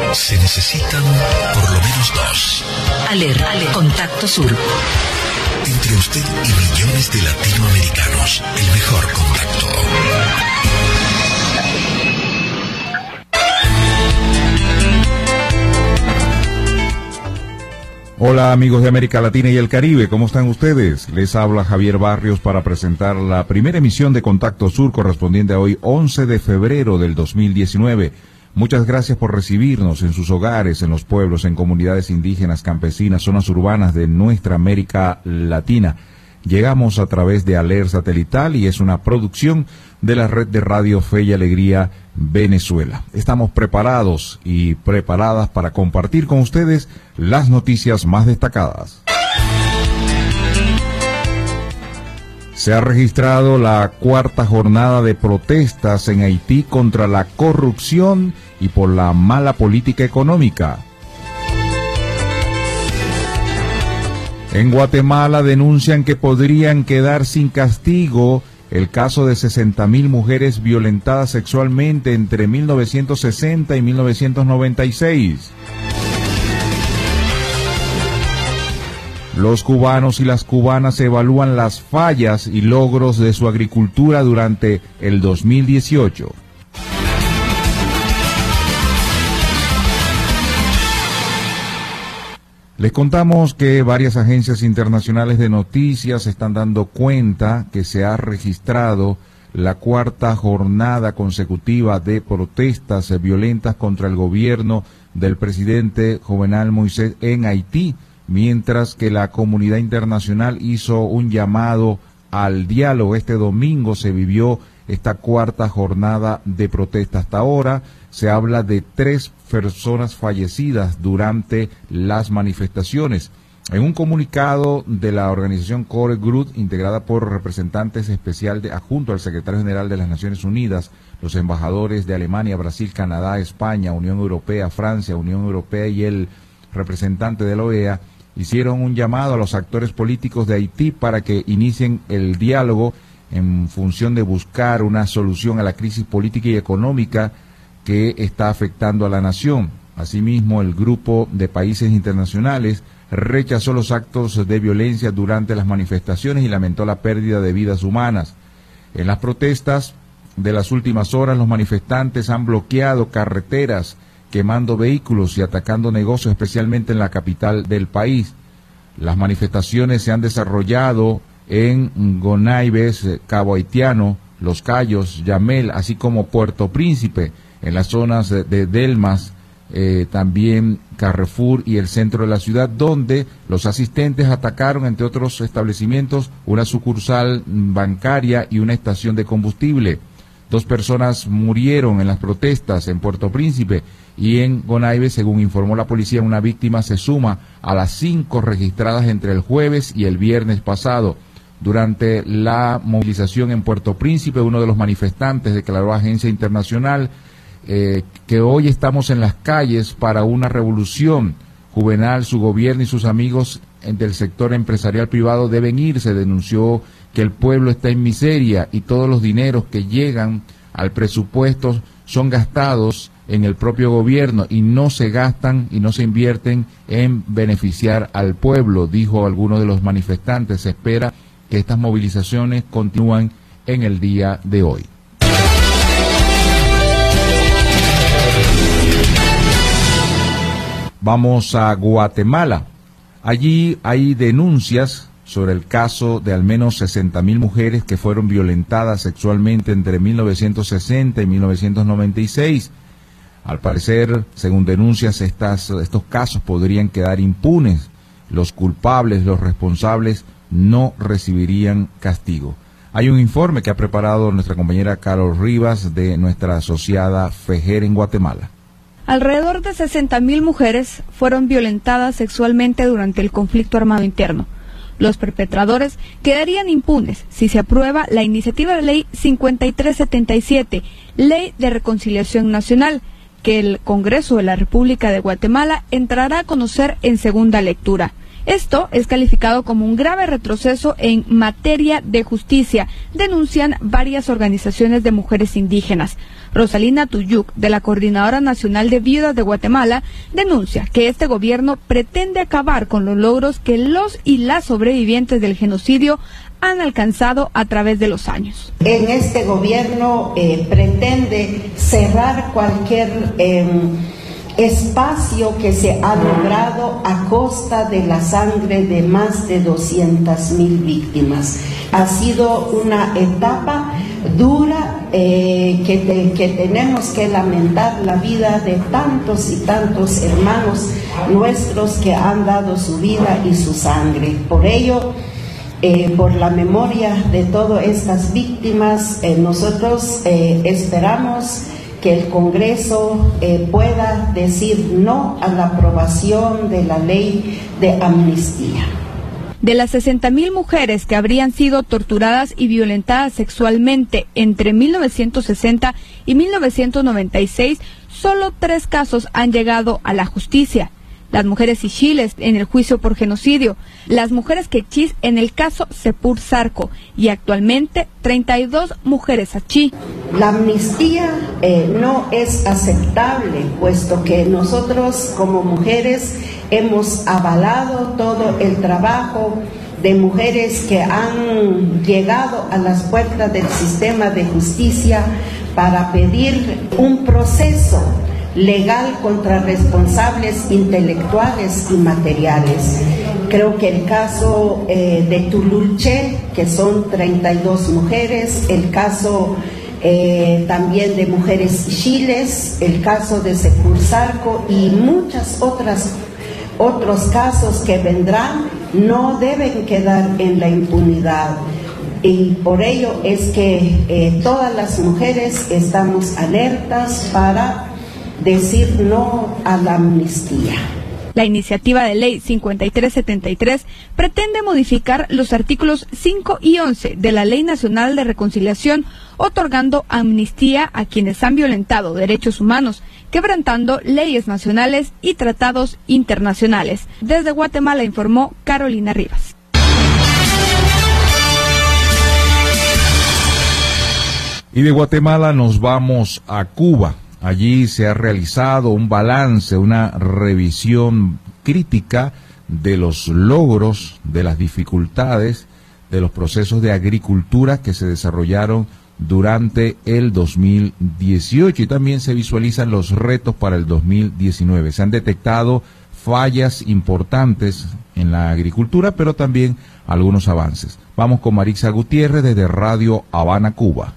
Se necesitan por lo menos dos. Aler, Contacto Sur. Entre usted y millones de latinoamericanos, el mejor contacto. Hola amigos de América Latina y el Caribe, ¿cómo están ustedes? Les habla Javier Barrios para presentar la primera emisión de Contacto Sur correspondiente a hoy 11 de febrero del 2019. Muchas gracias por recibirnos en sus hogares, en los pueblos, en comunidades indígenas, campesinas, zonas urbanas de nuestra América Latina. Llegamos a través de Aler Satelital y es una producción de la red de Radio Fe y Alegría Venezuela. Estamos preparados y preparadas para compartir con ustedes las noticias más destacadas. Se ha registrado la cuarta jornada de protestas en Haití contra la corrupción y por la mala política económica. En Guatemala denuncian que podrían quedar sin castigo el caso de 60.000 mujeres violentadas sexualmente entre 1960 y 1996. Los cubanos y las cubanas evalúan las fallas y logros de su agricultura durante el 2018. Les contamos que varias agencias internacionales de noticias están dando cuenta que se ha registrado la cuarta jornada consecutiva de protestas violentas contra el gobierno del presidente Jovenel Moïse en Haití, mientras que la comunidad internacional hizo un llamado al diálogo. Este domingo se vivió esta cuarta jornada de protesta. Hasta ahora se habla de 3 personas fallecidas durante las manifestaciones. En un comunicado de la organización Core Group, integrada por representantes especiales adjunto al secretario general de las Naciones Unidas, los embajadores de Alemania, Brasil, Canadá, España, Unión Europea, Francia, Unión Europea y el representante de la OEA, hicieron un llamado a los actores políticos de Haití para que inicien el diálogo en función de buscar una solución a la crisis política y económica que está afectando a la nación. Asimismo, el grupo de países internacionales rechazó los actos de violencia durante las manifestaciones y lamentó la pérdida de vidas humanas. En las protestas de las últimas horas, los manifestantes han bloqueado carreteras, quemando vehículos y atacando negocios, especialmente en la capital del país. Las manifestaciones se han desarrollado en Gonaibes, Cabo Haitiano, Los Cayos, Yamel, así como Puerto Príncipe, en las zonas de Delmas, también Carrefour y el centro de la ciudad, donde los asistentes atacaron, entre otros establecimientos, una sucursal bancaria y una estación de combustible. 2 personas murieron en las protestas en Puerto Príncipe y en Gonaibes, según informó la policía. Una víctima se suma a las 5 registradas entre el jueves y el viernes pasado. Durante la movilización en Puerto Príncipe, uno de los manifestantes declaró a Agencia Internacional que hoy estamos en las calles para una revolución. Juvenal, su gobierno y sus amigos del sector empresarial privado deben irse. Denunció que el pueblo está en miseria y todos los dineros que llegan al presupuesto son gastados en el propio gobierno y no se gastan y no se invierten en beneficiar al pueblo, dijo alguno de los manifestantes. Se espera que estas movilizaciones continúen en el día de hoy. Vamos a Guatemala. Allí hay denuncias sobre el caso de al menos 60.000 mujeres que fueron violentadas sexualmente entre 1960 y 1996. Al parecer, según denuncias, estos casos podrían quedar impunes. Los culpables, los responsables, no recibirían castigo. Hay un informe que ha preparado nuestra compañera Carol Rivas de nuestra asociada FEJER en Guatemala. Alrededor de 60.000 mujeres fueron violentadas sexualmente durante el conflicto armado interno. Los perpetradores quedarían impunes si se aprueba la iniciativa de ley 5377, Ley de Reconciliación Nacional, que el Congreso de la República de Guatemala entrará a conocer en segunda lectura. Esto es calificado como un grave retroceso en materia de justicia, denuncian varias organizaciones de mujeres indígenas. Rosalina Tuyuk, de la Coordinadora Nacional de Viudas de Guatemala, denuncia que este gobierno pretende acabar con los logros que los y las sobrevivientes del genocidio han alcanzado a través de los años. En este gobierno pretende cerrar cualquier espacio que se ha logrado a costa de la sangre de más de 200,000 víctimas. Ha sido una etapa dura que tenemos que lamentar la vida de tantos y tantos hermanos nuestros que han dado su vida y su sangre. Por ello, por la memoria de todas estas víctimas, nosotros esperamos que el Congreso pueda decir no a la aprobación de la ley de amnistía. De las 60,000 mujeres que habrían sido torturadas y violentadas sexualmente entre 1960 y 1996, solo 3 casos han llegado a la justicia. Las mujeres ixiles en el juicio por genocidio, las mujeres quechís en el caso Sepur Zarco y actualmente 32 mujeres achí. La amnistía no es aceptable, puesto que nosotros como mujeres hemos avalado todo el trabajo de mujeres que han llegado a las puertas del sistema de justicia para pedir un proceso legal contra responsables intelectuales y materiales. Creo que el caso de Tululche, que son 32 mujeres, el caso también de mujeres ixiles, el caso de Sepur Zarco y muchas otros casos que vendrán, no deben quedar en la impunidad. Y por ello es que todas las mujeres estamos alertas para decir no a la amnistía. La iniciativa de ley 5373 pretende modificar los artículos 5 y 11 de la Ley Nacional de Reconciliación, otorgando amnistía a quienes han violentado derechos humanos, quebrantando leyes nacionales y tratados internacionales. Desde Guatemala informó Carolina Rivas. Y de Guatemala nos vamos a Cuba. Allí se ha realizado un balance, una revisión crítica de los logros, de las dificultades, de los procesos de agricultura que se desarrollaron durante el 2018 y también se visualizan los retos para el 2019. Se han detectado fallas importantes en la agricultura, pero también algunos avances. Vamos con Marixa Gutiérrez desde Radio Habana, Cuba.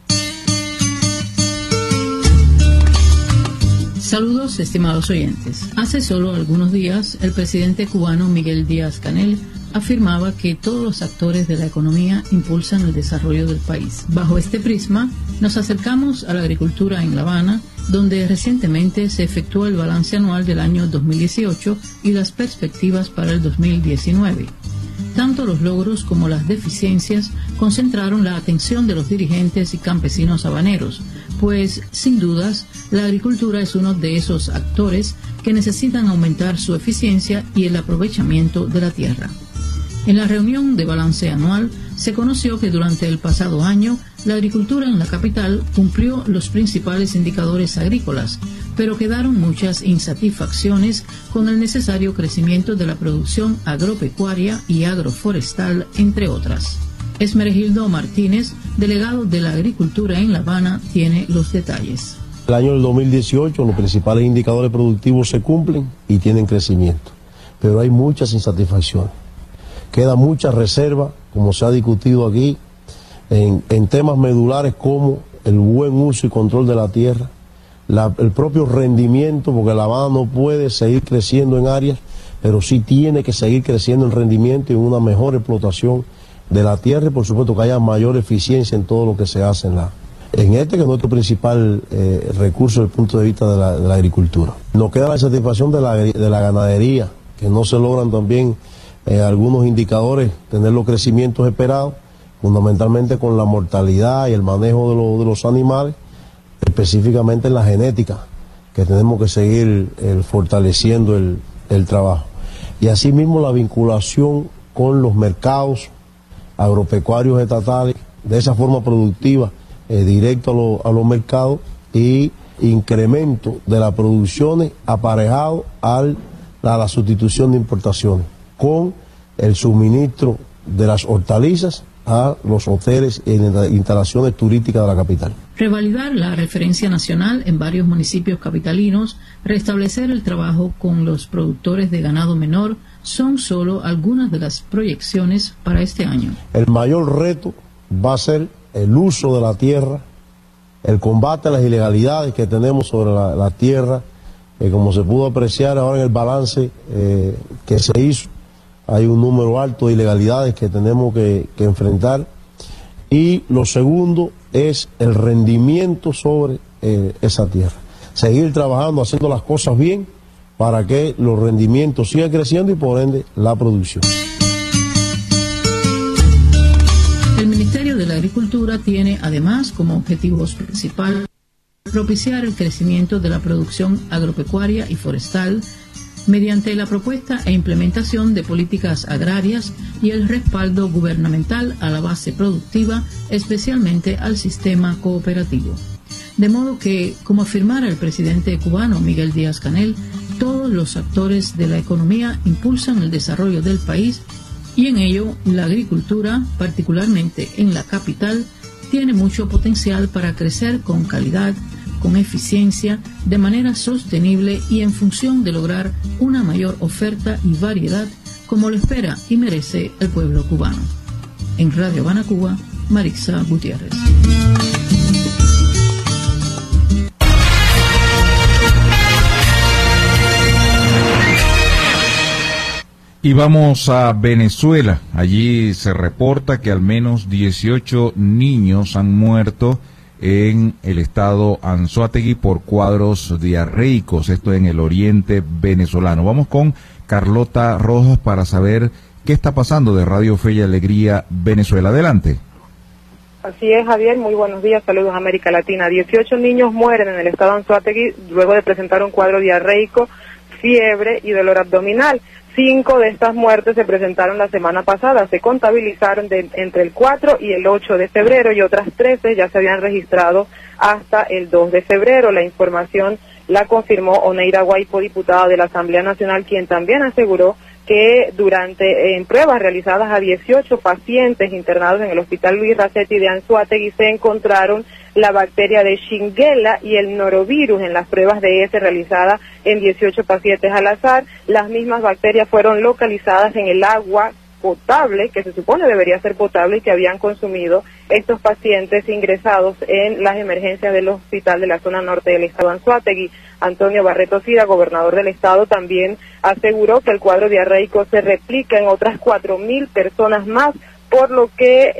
Saludos, estimados oyentes. Hace solo algunos días, el presidente cubano Miguel Díaz-Canel afirmaba que todos los actores de la economía impulsan el desarrollo del país. Bajo este prisma, nos acercamos a la agricultura en La Habana, donde recientemente se efectuó el balance anual del año 2018 y las perspectivas para el 2019. Tanto los logros como las deficiencias concentraron la atención de los dirigentes y campesinos habaneros, pues, sin dudas, la agricultura es uno de esos actores que necesitan aumentar su eficiencia y el aprovechamiento de la tierra. En la reunión de balance anual, se conoció que durante el pasado año, la agricultura en la capital cumplió los principales indicadores agrícolas, pero quedaron muchas insatisfacciones con el necesario crecimiento de la producción agropecuaria y agroforestal, entre otras. Esmergildo Martínez, delegado de la agricultura en La Habana, tiene los detalles. El año del 2018 los principales indicadores productivos se cumplen y tienen crecimiento, pero hay muchas insatisfacciones. Queda mucha reserva, como se ha discutido aquí, en temas medulares como el buen uso y control de la tierra, el propio rendimiento, porque La Habana no puede seguir creciendo en áreas, pero sí tiene que seguir creciendo en rendimiento y en una mejor explotación de la tierra y por supuesto que haya mayor eficiencia en todo lo que se hace en este que es nuestro principal recurso desde el punto de vista de la agricultura. Nos queda la satisfacción de la ganadería, que no se logran también algunos indicadores tener los crecimientos esperados, fundamentalmente con la mortalidad y el manejo de los animales, específicamente en la genética, que tenemos que seguir fortaleciendo el trabajo. y asimismo la vinculación con los mercados agropecuarios estatales, de esa forma productiva, directo a los mercados, y incremento de las producciones aparejado a la sustitución de importaciones, con el suministro de las hortalizas a los hoteles e instalaciones turísticas de la capital. Revalidar la referencia nacional en varios municipios capitalinos, restablecer el trabajo con los productores de ganado menor, son solo algunas de las proyecciones para este año. El mayor reto va a ser el uso de la tierra, el combate a las ilegalidades que tenemos sobre la tierra, como se pudo apreciar ahora en el balance que se hizo. Hay un número alto de ilegalidades que tenemos que enfrentar. Y lo segundo es el rendimiento sobre esa tierra. Seguir trabajando, haciendo las cosas bien para que los rendimientos sigan creciendo y por ende la producción. El Ministerio de la Agricultura tiene además como objetivos principales propiciar el crecimiento de la producción agropecuaria y forestal mediante la propuesta e implementación de políticas agrarias y el respaldo gubernamental a la base productiva, especialmente al sistema cooperativo. De modo que, como afirmara el presidente cubano Miguel Díaz-Canel, todos los actores de la economía impulsan el desarrollo del país y en ello la agricultura, particularmente en la capital, tiene mucho potencial para crecer con calidad, con eficiencia, de manera sostenible y en función de lograr una mayor oferta y variedad como lo espera y merece el pueblo cubano. En Radio Habana, Cuba, Marixa Gutiérrez. Y vamos a Venezuela. Allí se reporta que al menos 18 niños han muerto en el estado Anzoátegui por cuadros diarreicos, esto en el oriente venezolano. Vamos con Carlota Rojas para saber qué está pasando de Radio Fe y Alegría Venezuela. Adelante. Así es, Javier, muy buenos días, saludos a América Latina. 18 niños mueren en el estado Anzoátegui luego de presentar un cuadro diarreico, fiebre y dolor abdominal. 5 de estas muertes se presentaron la semana pasada, se contabilizaron entre el 4 y el 8 de febrero y otras 13 ya se habían registrado hasta el 2 de febrero. La información la confirmó Oneira Guaipo, diputada de la Asamblea Nacional, quien también aseguró que en pruebas realizadas a 18 pacientes internados en el Hospital Luis Racetti de Anzoátegui se encontraron la bacteria de Shigella y el norovirus en las pruebas de heces realizadas en 18 pacientes al azar. Las mismas bacterias fueron localizadas en el agua potable, que se supone debería ser potable y que habían consumido estos pacientes ingresados en las emergencias del hospital de la zona norte del estado Anzoátegui. Antonio Barreto Sira, gobernador del estado, también aseguró que el cuadro diarreico se replica en otras 4.000 personas más, por lo que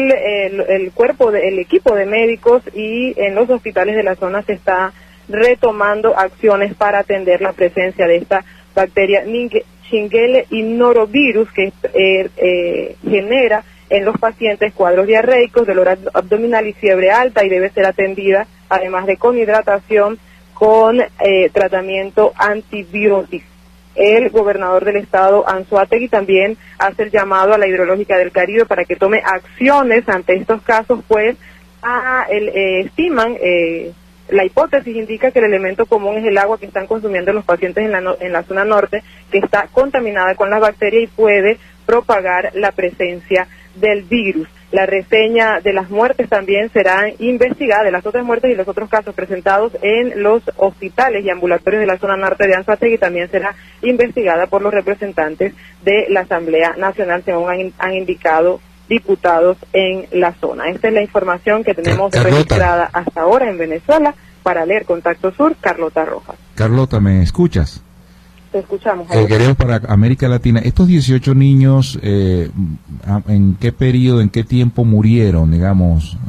el equipo de médicos y en los hospitales de la zona se está retomando acciones para atender la presencia de esta bacteria Shigella y norovirus que genera en los pacientes cuadros diarreicos, dolor abdominal y fiebre alta, y debe ser atendida además de con hidratación con tratamiento antibiótico. El gobernador del estado Anzoátegui también hace el llamado a la Hidrológica del Caribe para que tome acciones ante estos casos, pues estiman, la hipótesis indica que el elemento común es el agua que están consumiendo los pacientes en la zona norte, que está contaminada con las bacterias y puede propagar la presencia del virus. La reseña de las muertes también será investigada, de las otras muertes y los otros casos presentados en los hospitales y ambulatorios de la zona norte de Anzoátegui también será investigada por los representantes de la Asamblea Nacional, según han indicado diputados en la zona. Esta es la información que tenemos registrada hasta ahora en Venezuela. Para leer Contacto Sur, Carlota Rojas. Carlota, ¿me escuchas? Te escuchamos. Queremos para América Latina, estos 18 niños, ¿en qué periodo, en qué tiempo murieron, digamos?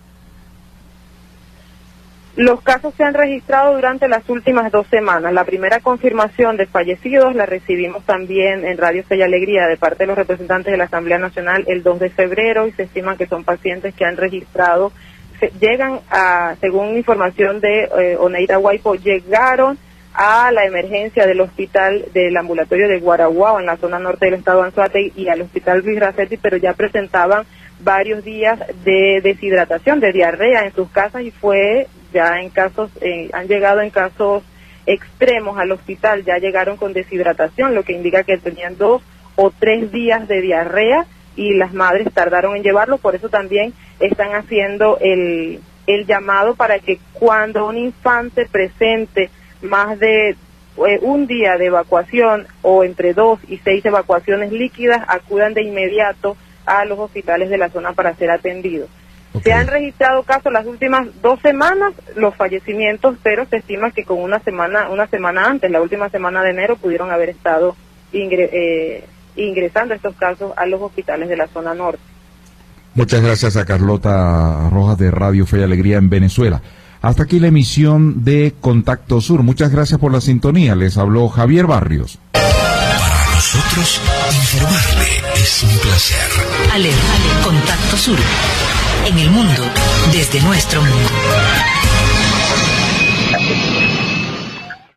Los casos se han registrado durante las últimas 2 semanas. La primera confirmación de fallecidos la recibimos también en Radio Fe y Alegría de parte de los representantes de la Asamblea Nacional el 2 de febrero y se estima que son pacientes que han registrado, llegan a, según información de Oneira Guaipo, llegaron a la emergencia del hospital del ambulatorio de Guaraguao en la zona norte del estado de Anzoátegui y al hospital Luis Racetti, pero ya presentaban varios días de deshidratación, de diarrea en sus casas, y fue ya en casos, han llegado en casos extremos al hospital, ya llegaron con deshidratación, lo que indica que tenían 2 o 3 días de diarrea y las madres tardaron en llevarlo. Por eso también están haciendo el llamado para que cuando un infante presente más de un día de evacuación o entre 2 y 6 evacuaciones líquidas, acudan de inmediato a los hospitales de la zona para ser atendidos. Okay. Se han registrado casos las últimas 2 semanas, los fallecimientos, pero se estima que con una semana antes, la última semana de enero, pudieron haber estado ingresando estos casos a los hospitales de la zona norte. Muchas gracias a Carlota Rojas de Radio Fe y Alegría en Venezuela. Hasta aquí la emisión de Contacto Sur. Muchas gracias por la sintonía. Les habló Javier Barrios. Para nosotros, informarle es un placer. Ale, Contacto Sur. En el mundo, desde nuestro mundo.